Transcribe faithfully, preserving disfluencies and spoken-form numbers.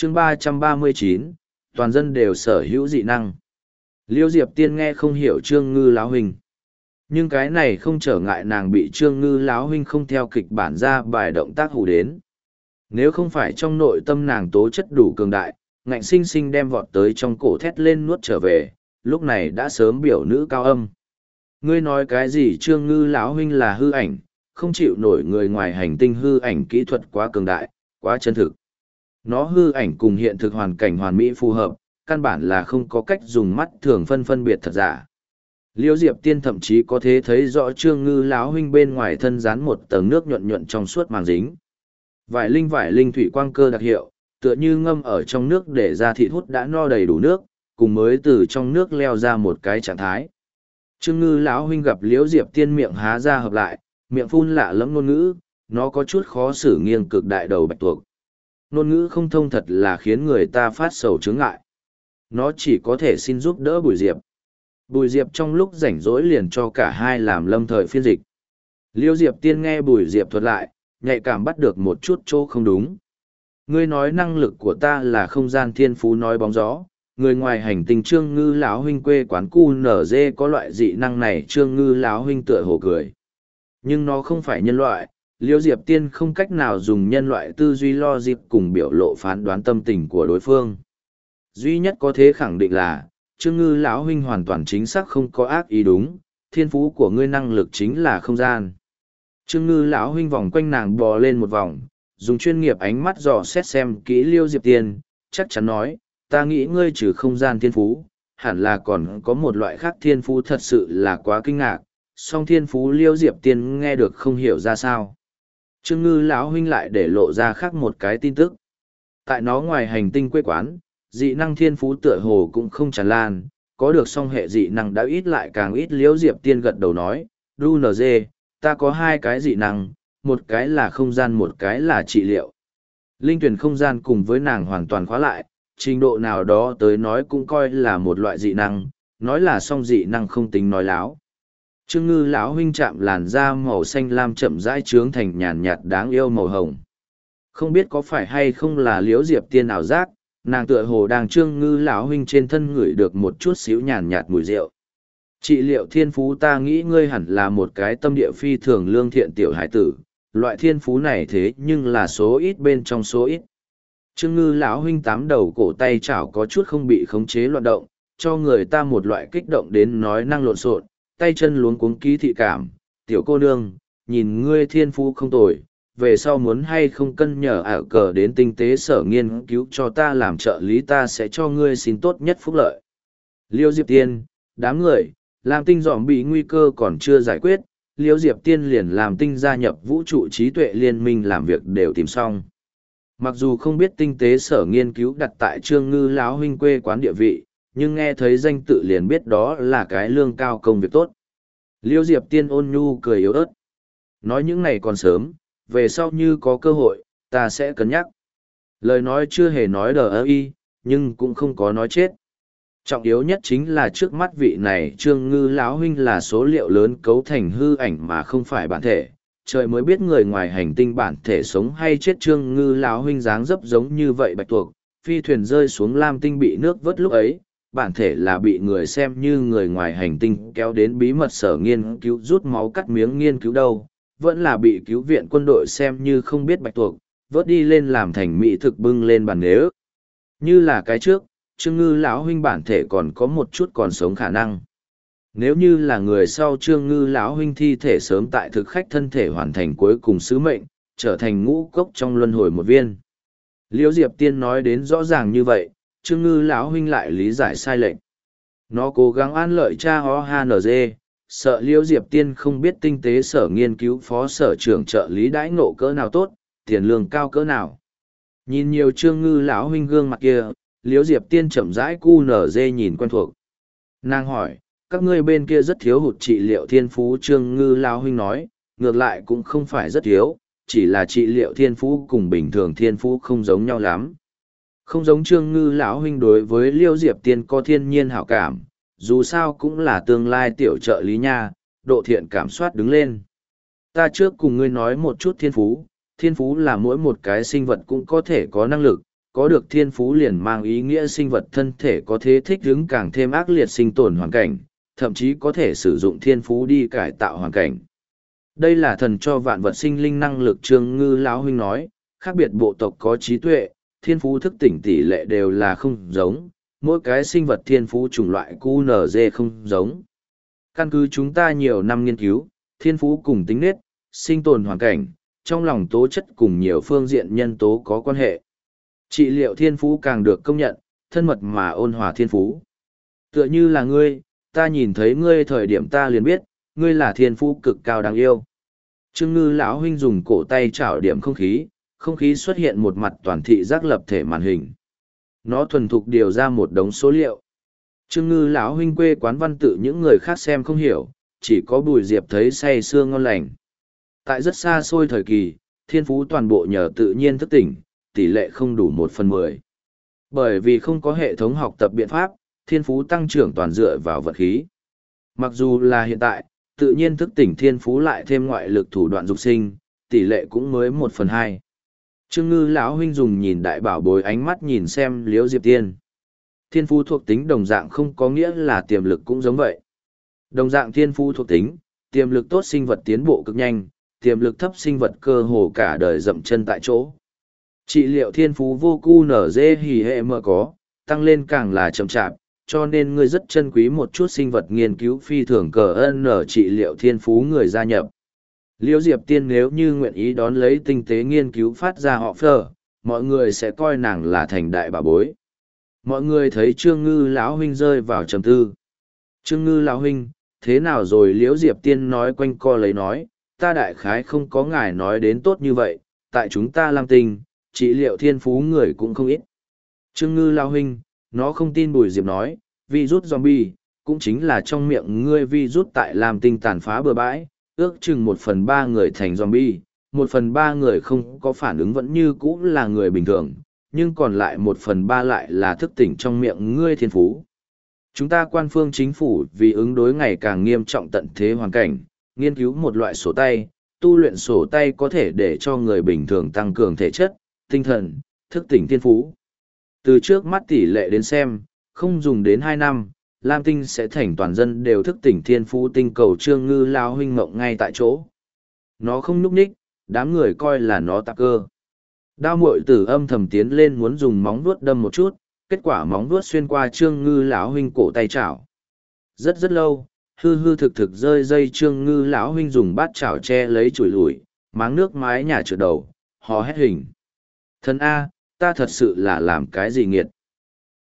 chương ba trăm ba mươi chín, toàn dân đều sở hữu dị năng. Liêu Diệp Tiên nghe không hiểu Trương Ngư lão huynh. Nhưng cái này không trở ngại nàng bị Trương Ngư lão huynh không theo kịch bản ra bài động tác hù đến. Nếu không phải trong nội tâm nàng tố chất đủ cường đại, ngạnh sinh sinh đem vọt tới trong cổ thét lên nuốt trở về, lúc này đã sớm biểu nữ cao âm. Ngươi nói cái gì Trương Ngư lão huynh là hư ảnh, không chịu nổi người ngoài hành tinh hư ảnh kỹ thuật quá cường đại, quá chân thực. Nó hư ảnh cùng hiện thực hoàn cảnh hoàn mỹ phù hợp, căn bản là không có cách dùng mắt thường phân phân biệt thật giả. Liêu Diệp Tiên thậm chí có thể thấy rõ Trương Ngư lão huynh bên ngoài thân dán một tầng nước nhuận nhuận trong suốt màng dính. Vải linh vải linh thủy quang cơ đặc hiệu, tựa như ngâm ở trong nước để ra thịt hút đã no đầy đủ nước, cùng mới từ trong nước leo ra một cái trạng thái. Trương Ngư lão huynh gặp Liễu Diệp Tiên miệng há ra hợp lại, miệng phun lạ lẫm ngôn ngữ, nó có chút khó xử nghiêng cực đại đầu bạch tuộc. Ngôn ngữ không thông thật là khiến người ta phát sầu chướng ngại. Nó chỉ có thể xin giúp đỡ Bùi Diệp. Bùi Diệp trong lúc rảnh rỗi liền cho cả hai làm lâm thời phiên dịch. Liêu Diệp Tiên nghe Bùi Diệp thuật lại, nhạy cảm bắt được một chút chỗ không đúng. Ngươi nói năng lực của ta là không gian thiên phú nói bóng gió, người ngoài hành tinh Trương Ngư lão huynh quê quán cu nở dê có loại dị năng này Trương Ngư lão huynh tựa hồ cười. Nhưng nó không phải nhân loại, Liêu Diệp Tiên không cách nào dùng nhân loại tư duy lo dịp cùng biểu lộ phán đoán tâm tình của đối phương. Duy nhất có thể khẳng định là, Trương Ngư lão huynh hoàn toàn chính xác không có ác ý đúng, thiên phú của ngươi năng lực chính là không gian. Trương Ngư lão huynh vòng quanh nàng bò lên một vòng, dùng chuyên nghiệp ánh mắt dò xét xem kỹ Liêu Diệp Tiên, chắc chắn nói, ta nghĩ ngươi trừ không gian thiên phú, hẳn là còn có một loại khác thiên phú thật sự là quá kinh ngạc, song thiên phú Liêu Diệp Tiên nghe được không hiểu ra sao. Trương Ngư lão huynh lại để lộ ra khác một cái tin tức. Tại nó ngoài hành tinh quê quán, dị năng thiên phú tựa hồ cũng không tràn lan, có được song hệ dị năng đã ít lại càng ít. Liễu Diệp Tiên gật đầu nói, đu en giê, ta có hai cái dị năng, một cái là không gian một cái là trị liệu. Linh tuyển không gian cùng với nàng hoàn toàn khóa lại, trình độ nào đó tới nói cũng coi là một loại dị năng, nói là song dị năng không tính nói láo. Trương Ngư lão huynh chạm làn da màu xanh lam chậm rãi trướng thành nhàn nhạt đáng yêu màu hồng. Không biết có phải hay không là Liễu Diệp Tiên ảo giác, nàng tựa hồ đang Trương Ngư lão huynh trên thân ngửi được một chút xíu nhàn nhạt mùi rượu. Trị liệu thiên phú ta nghĩ ngươi hẳn là một cái tâm địa phi thường lương thiện tiểu hải tử, loại thiên phú này thế nhưng là số ít bên trong số ít. Trương Ngư lão huynh tám đầu cổ tay chảo có chút không bị khống chế loạn động, cho người ta một loại kích động đến nói năng lộn xộn, tay chân luống cuống ký thị cảm. Tiểu cô nương, nhìn ngươi thiên phú không tồi, về sau muốn hay không cân nhờ ảo cờ đến tinh tế sở nghiên cứu cho ta làm trợ lý, ta sẽ cho ngươi xin tốt nhất phúc lợi. Liêu Diệp Tiên, đám người, làm tinh dòm bị nguy cơ còn chưa giải quyết, Liêu Diệp Tiên liền làm tinh gia nhập vũ trụ trí tuệ liên minh làm việc đều tìm xong. Mặc dù không biết tinh tế sở nghiên cứu đặt tại Trương Ngư lão huynh quê quán địa vị, nhưng nghe thấy danh tự liền biết đó là cái lương cao công việc tốt. Liêu Diệp Tiên ôn nhu cười yếu ớt. Nói những này còn sớm, về sau như có cơ hội, ta sẽ cân nhắc. Lời nói chưa hề nói đờ ơ y, nhưng cũng không có nói chết. Trọng yếu nhất chính là trước mắt vị này Trương Ngư lão huynh là số liệu lớn cấu thành hư ảnh mà không phải bản thể. Trời mới biết người ngoài hành tinh bản thể sống hay chết. Trương Ngư lão huynh dáng dấp giống như vậy bạch tuộc, phi thuyền rơi xuống Lam tinh bị nước vớt lúc ấy, bản thể là bị người xem như người ngoài hành tinh kéo đến bí mật sở nghiên cứu rút máu cắt miếng nghiên cứu đâu, vẫn là bị cứu viện quân đội xem như không biết bạch tuộc, vớt đi lên làm thành mỹ thực bưng lên bàn nế ức. Như là cái trước, Trương Ngư lão huynh bản thể còn có một chút còn sống khả năng. Nếu như là người sau, Trương Ngư lão huynh thi thể sớm tại thực khách thân thể hoàn thành cuối cùng sứ mệnh, trở thành ngũ cốc trong luân hồi một viên. Liễu Diệp Tiên nói đến rõ ràng như vậy, Trương Ngư lão huynh lại lý giải sai lệch. Nó cố gắng an lợi cha ho ha nờ dê, sợ Liễu Diệp Tiên không biết tinh tế sở nghiên cứu phó sở trưởng trợ lý đãi ngộ cỡ nào tốt, tiền lương cao cỡ nào. Nhìn nhiều Trương Ngư lão huynh gương mặt kia, Liễu Diệp Tiên chậm rãi cu nở dê nhìn quen thuộc. Nàng hỏi, các ngươi bên kia rất thiếu hụt trị liệu thiên phú. Trương Ngư lão huynh nói, ngược lại cũng không phải rất thiếu, chỉ là trị liệu thiên phú cùng bình thường thiên phú không giống nhau lắm. Không giống Trương Ngư lão huynh đối với Liêu Diệp Tiên có thiên nhiên hảo cảm, dù sao cũng là tương lai tiểu trợ lý nha, độ thiện cảm soát đứng lên. Ta trước cùng ngươi nói một chút thiên phú, thiên phú là mỗi một cái sinh vật cũng có thể có năng lực, có được thiên phú liền mang ý nghĩa sinh vật thân thể có thế thích ứng càng thêm ác liệt sinh tồn hoàn cảnh, thậm chí có thể sử dụng thiên phú đi cải tạo hoàn cảnh. Đây là thần cho vạn vật sinh linh năng lực. Trương Ngư lão huynh nói, khác biệt bộ tộc có trí tuệ, thiên phú thức tỉnh tỷ lệ đều là không giống, mỗi cái sinh vật thiên phú chủng loại quy en giê không giống. Căn cứ chúng ta nhiều năm nghiên cứu, thiên phú cùng tính nết, sinh tồn hoàn cảnh, trong lòng tố chất cùng nhiều phương diện nhân tố có quan hệ. Trị liệu thiên phú càng được công nhận, thân mật mà ôn hòa thiên phú. Tựa như là ngươi, ta nhìn thấy ngươi thời điểm ta liền biết, ngươi là thiên phú cực cao đáng yêu. Trương Ngư lão huynh dùng cổ tay chảo điểm không khí, không khí xuất hiện một mặt toàn thị giác lập thể màn hình. Nó thuần thục điều ra một đống số liệu. Trương Ngư lão huynh quê quán văn tự những người khác xem không hiểu, chỉ có Bùi Diệp thấy say sưa ngon lành. Tại rất xa xôi thời kỳ, thiên phú toàn bộ nhờ tự nhiên thức tỉnh, tỷ lệ không đủ một phần mười. Bởi vì không có hệ thống học tập biện pháp, thiên phú tăng trưởng toàn dựa vào vật khí. Mặc dù là hiện tại, tự nhiên thức tỉnh thiên phú lại thêm ngoại lực thủ đoạn dục sinh, tỷ lệ cũng mới một phần hai. Trương Ngư lão huynh dùng nhìn đại bảo bối ánh mắt nhìn xem Liễu Diệp Tiên. Thiên phú thuộc tính đồng dạng không có nghĩa là tiềm lực cũng giống vậy. Đồng dạng thiên phú thuộc tính, tiềm lực tốt sinh vật tiến bộ cực nhanh, tiềm lực thấp sinh vật cơ hồ cả đời dậm chân tại chỗ. Trị liệu thiên phú vô cu nở dê hỉ hệ mơ có, tăng lên càng là chậm chạp, cho nên ngươi rất chân quý một chút sinh vật nghiên cứu phi thường cờ ân nở trị liệu thiên phú người gia nhập. Liễu Diệp Tiên nếu như nguyện ý đón lấy tinh tế nghiên cứu phát ra họ phở, mọi người sẽ coi nàng là thành đại bà bối. Mọi người thấy Trương Ngư lão huynh rơi vào trầm tư. Trương Ngư lão huynh, thế nào rồi? Liễu Diệp Tiên nói quanh co lấy nói, ta đại khái không có ngài nói đến tốt như vậy, tại chúng ta Lam Tinh, trị liệu thiên phú người cũng không ít. Trương Ngư lão huynh, nó không tin. Bùi Diệp nói, virus zombie, cũng chính là trong miệng ngươi virus tại Lam Tinh tàn phá bừa bãi, ước chừng một phần ba người thành zombie, một phần ba người không có phản ứng vẫn như cũ là người bình thường, nhưng còn lại một phần ba lại là thức tỉnh trong miệng ngươi thiên phú. Chúng ta quan phương chính phủ vì ứng đối ngày càng nghiêm trọng tận thế hoàn cảnh, nghiên cứu một loại sổ tay, tu luyện sổ tay có thể để cho người bình thường tăng cường thể chất, tinh thần, thức tỉnh thiên phú. Từ trước mắt tỷ lệ đến xem, không dùng đến hai năm, Lam Tinh sẽ thành toàn dân đều thức tỉnh thiên phú tinh cầu. Trương Ngư lao huynh mộng ngay tại chỗ. Nó không nhúc nhích, đám người coi là nó tạp cơ. Đao muội tử âm thầm tiến lên muốn dùng móng vuốt đâm một chút, kết quả móng vuốt xuyên qua Trương Ngư lão huynh cổ tay chảo. Rất rất lâu, hư hư thực thực rơi dây. Trương Ngư lão huynh dùng bát chảo che lấy chùi lùi, máng nước mái nhà trượt đầu, hò hét hình. Thân A, ta thật sự là làm cái gì nghiệt.